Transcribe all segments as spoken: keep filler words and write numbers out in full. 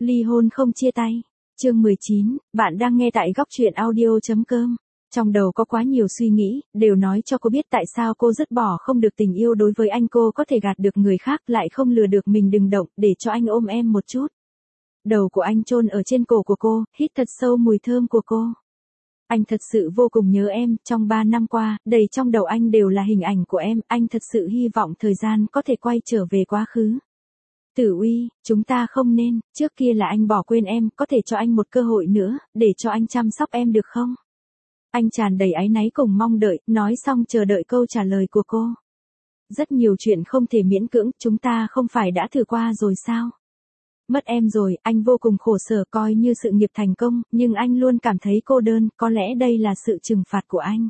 Ly hôn không chia tay. Chương mười chín, bạn đang nghe tại góc truyện audio chấm com. Trong đầu có quá nhiều suy nghĩ, đều nói cho cô biết tại sao cô dứt bỏ không được tình yêu đối với anh, cô có thể gạt được người khác lại không lừa được mình. Đừng động, để cho anh ôm em một chút. Đầu của anh chôn ở trên cổ của cô, hít thật sâu mùi thơm của cô. Anh thật sự vô cùng nhớ em, trong ba năm qua, đầy trong đầu anh đều là hình ảnh của em, anh thật sự hy vọng thời gian có thể quay trở về quá khứ. Tử Uy, chúng ta không nên, trước kia là anh bỏ quên em, có thể cho anh một cơ hội nữa, để cho anh chăm sóc em được không? Anh tràn đầy áy náy cùng mong đợi, nói xong chờ đợi câu trả lời của cô. Rất nhiều chuyện không thể miễn cưỡng, chúng ta không phải đã thử qua rồi sao? Mất em rồi, anh vô cùng khổ sở, coi như sự nghiệp thành công, nhưng anh luôn cảm thấy cô đơn, có lẽ đây là sự trừng phạt của anh.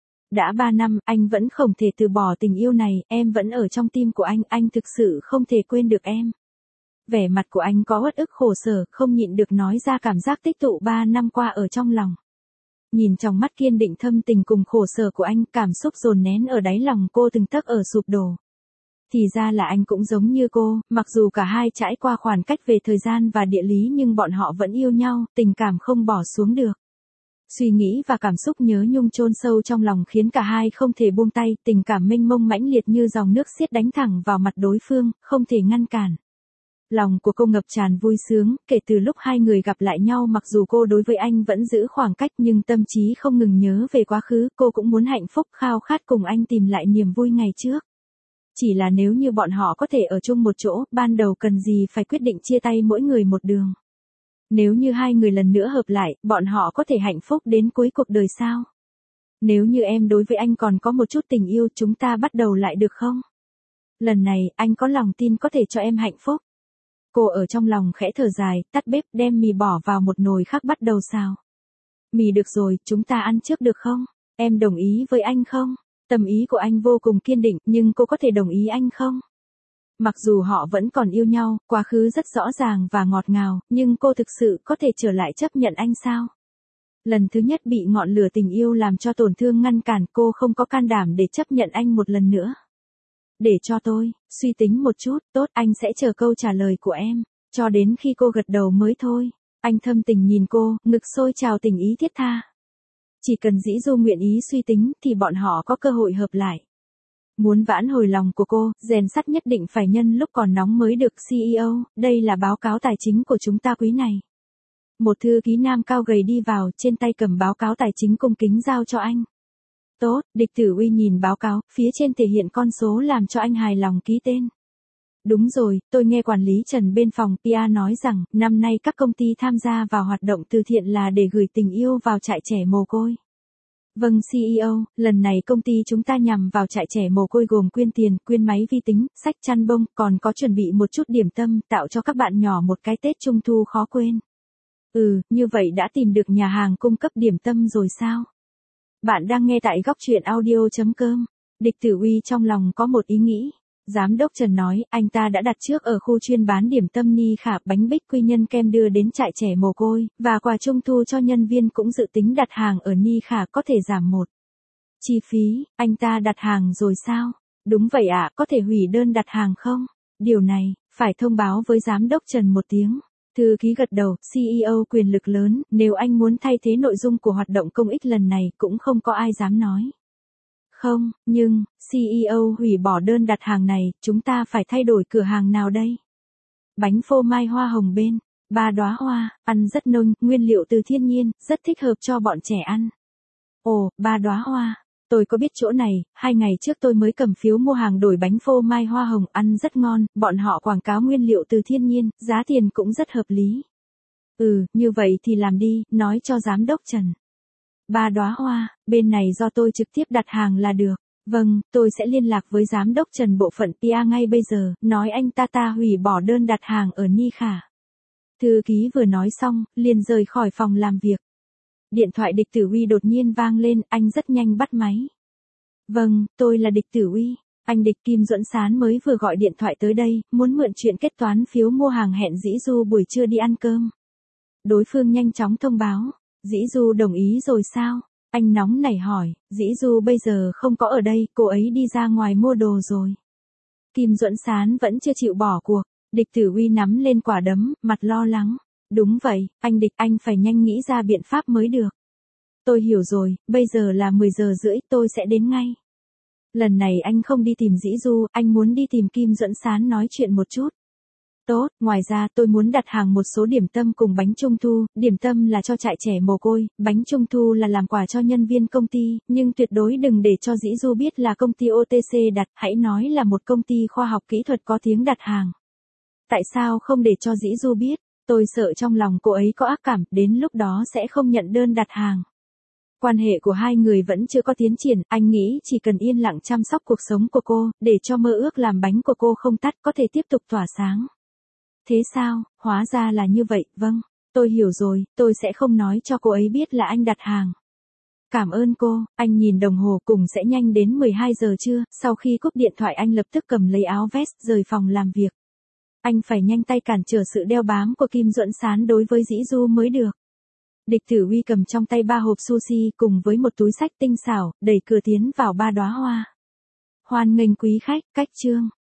Đã ba năm, anh vẫn không thể từ bỏ tình yêu này, em vẫn ở trong tim của anh, anh thực sự không thể quên được em. Vẻ mặt của anh có uất ức khổ sở, không nhịn được nói ra cảm giác tích tụ ba năm qua ở trong lòng. Nhìn trong mắt kiên định thâm tình cùng khổ sở của anh, cảm xúc dồn nén ở đáy lòng cô từng tấc ở sụp đổ. Thì ra là anh cũng giống như cô, mặc dù cả hai trải qua khoảng cách về thời gian và địa lý nhưng bọn họ vẫn yêu nhau, tình cảm không bỏ xuống được. Suy nghĩ và cảm xúc nhớ nhung chôn sâu trong lòng khiến cả hai không thể buông tay, tình cảm mênh mông mãnh liệt như dòng nước xiết đánh thẳng vào mặt đối phương, không thể ngăn cản. Lòng của cô ngập tràn vui sướng, kể từ lúc hai người gặp lại nhau, mặc dù cô đối với anh vẫn giữ khoảng cách nhưng tâm trí không ngừng nhớ về quá khứ, cô cũng muốn hạnh phúc, khao khát cùng anh tìm lại niềm vui ngày trước. Chỉ là nếu như bọn họ có thể ở chung một chỗ, ban đầu cần gì phải quyết định chia tay mỗi người một đường. Nếu như hai người lần nữa hợp lại, bọn họ có thể hạnh phúc đến cuối cuộc đời sao? Nếu như em đối với anh còn có một chút tình yêu, chúng ta bắt đầu lại được không? Lần này, anh có lòng tin có thể cho em hạnh phúc. Cô ở trong lòng khẽ thở dài, tắt bếp, đem mì bỏ vào một nồi khác bắt đầu xào. Mì được rồi, chúng ta ăn trước được không? Em đồng ý với anh không? Tâm ý của anh vô cùng kiên định, nhưng cô có thể đồng ý anh không? Mặc dù họ vẫn còn yêu nhau, quá khứ rất rõ ràng và ngọt ngào, nhưng cô thực sự có thể trở lại chấp nhận anh sao? Lần thứ nhất bị ngọn lửa tình yêu làm cho tổn thương ngăn cản, cô không có can đảm để chấp nhận anh một lần nữa. Để cho tôi suy tính một chút, tốt, anh sẽ chờ câu trả lời của em, cho đến khi cô gật đầu mới thôi. Anh thâm tình nhìn cô, ngực sôi trào tình ý thiết tha. Chỉ cần Dĩ Du nguyện ý suy tính thì bọn họ có cơ hội hợp lại. Muốn vãn hồi lòng của cô, rèn sắt nhất định phải nhân lúc còn nóng mới được. xê e ô, đây là báo cáo tài chính của chúng ta quý này. Một thư ký nam cao gầy đi vào, trên tay cầm báo cáo tài chính cung kính giao cho anh. Tốt, Địch Tử Uy nhìn báo cáo, phía trên thể hiện con số làm cho anh hài lòng ký tên. Đúng rồi, tôi nghe quản lý Trần bên phòng pê e nói rằng, năm nay các công ty tham gia vào hoạt động từ thiện là để gửi tình yêu vào trại trẻ mồ côi. Vâng xê e ô, lần này công ty chúng ta nhằm vào trại trẻ mồ côi gồm quyên tiền, quyên máy vi tính, sách chăn bông, còn có chuẩn bị một chút điểm tâm, tạo cho các bạn nhỏ một cái Tết Trung Thu khó quên. Ừ, như vậy đã tìm được nhà hàng cung cấp điểm tâm rồi sao? Bạn đang nghe tại góc truyện audio chấm com. Địch Tử Uy trong lòng có một ý nghĩ. Giám đốc Trần nói, anh ta đã đặt trước ở khu chuyên bán điểm tâm Ni Khả, bánh bích quy nhân kem đưa đến trại trẻ mồ côi, và quà trung thu cho nhân viên cũng dự tính đặt hàng ở Ni Khả có thể giảm một. Chi phí, anh ta đặt hàng rồi sao? Đúng vậy ạ, à, có thể hủy đơn đặt hàng không? Điều này, phải thông báo với giám đốc Trần một tiếng. Thư ký gật đầu, xê e ô quyền lực lớn, nếu anh muốn thay thế nội dung của hoạt động công ích lần này cũng không có ai dám nói. Không, nhưng, xê e ô hủy bỏ đơn đặt hàng này, chúng ta phải thay đổi cửa hàng nào đây? Bánh phô mai hoa hồng bên, ba đóa hoa, ăn rất ngon, nguyên liệu từ thiên nhiên, rất thích hợp cho bọn trẻ ăn. Ồ, ba đóa hoa, tôi có biết chỗ này, hai ngày trước tôi mới cầm phiếu mua hàng đổi bánh phô mai hoa hồng, ăn rất ngon, bọn họ quảng cáo nguyên liệu từ thiên nhiên, giá tiền cũng rất hợp lý. Ừ, như vậy thì làm đi, nói cho giám đốc Trần. Ba đóa hoa, bên này do tôi trực tiếp đặt hàng là được. Vâng, tôi sẽ liên lạc với giám đốc Trần bộ phận pê e ngay bây giờ, nói anh ta ta hủy bỏ đơn đặt hàng ở Ni Khả. Thư ký vừa nói xong, liền rời khỏi phòng làm việc. Điện thoại Địch Tử Uy đột nhiên vang lên, anh rất nhanh bắt máy. Vâng, tôi là Địch Tử Uy. Anh Địch, Kim Duẫn Sán mới vừa gọi điện thoại tới đây, muốn mượn chuyện kết toán phiếu mua hàng, hẹn Dĩ Du buổi trưa đi ăn cơm. Đối phương nhanh chóng thông báo. Dĩ Du đồng ý rồi sao? Anh nóng nảy hỏi, Dĩ Du bây giờ không có ở đây, cô ấy đi ra ngoài mua đồ rồi. Kim Duẫn Sán vẫn chưa chịu bỏ cuộc. Địch Tử Uy nắm lên quả đấm, mặt lo lắng. Đúng vậy, anh Địch, anh phải nhanh nghĩ ra biện pháp mới được. Tôi hiểu rồi, bây giờ là mười giờ rưỡi, tôi sẽ đến ngay. Lần này anh không đi tìm Dĩ Du, anh muốn đi tìm Kim Duẫn Sán nói chuyện một chút. Tốt, ngoài ra tôi muốn đặt hàng một số điểm tâm cùng bánh trung thu, điểm tâm là cho trại trẻ mồ côi, bánh trung thu là làm quà cho nhân viên công ty, nhưng tuyệt đối đừng để cho Dĩ Du biết là công ty ô tê xê đặt, hãy nói là một công ty khoa học kỹ thuật có tiếng đặt hàng. Tại sao không để cho Dĩ Du biết? Tôi sợ trong lòng cô ấy có ác cảm, đến lúc đó sẽ không nhận đơn đặt hàng. Quan hệ của hai người vẫn chưa có tiến triển, anh nghĩ chỉ cần yên lặng chăm sóc cuộc sống của cô, để cho mơ ước làm bánh của cô không tắt, có thể tiếp tục tỏa sáng. Thế sao, hóa ra là như vậy, vâng, tôi hiểu rồi, tôi sẽ không nói cho cô ấy biết là anh đặt hàng. Cảm ơn cô, anh nhìn đồng hồ cùng sẽ nhanh đến mười hai giờ trưa, sau khi cúp điện thoại anh lập tức cầm lấy áo vest rời phòng làm việc. Anh phải nhanh tay cản trở sự đeo bám của Kim Duẫn Sán đối với Dĩ Du mới được. Địch Tử Uy cầm trong tay ba hộp sushi cùng với một túi xách tinh xảo, đẩy cửa tiến vào ba đóa hoa. Hoan nghênh quý khách, cách chương.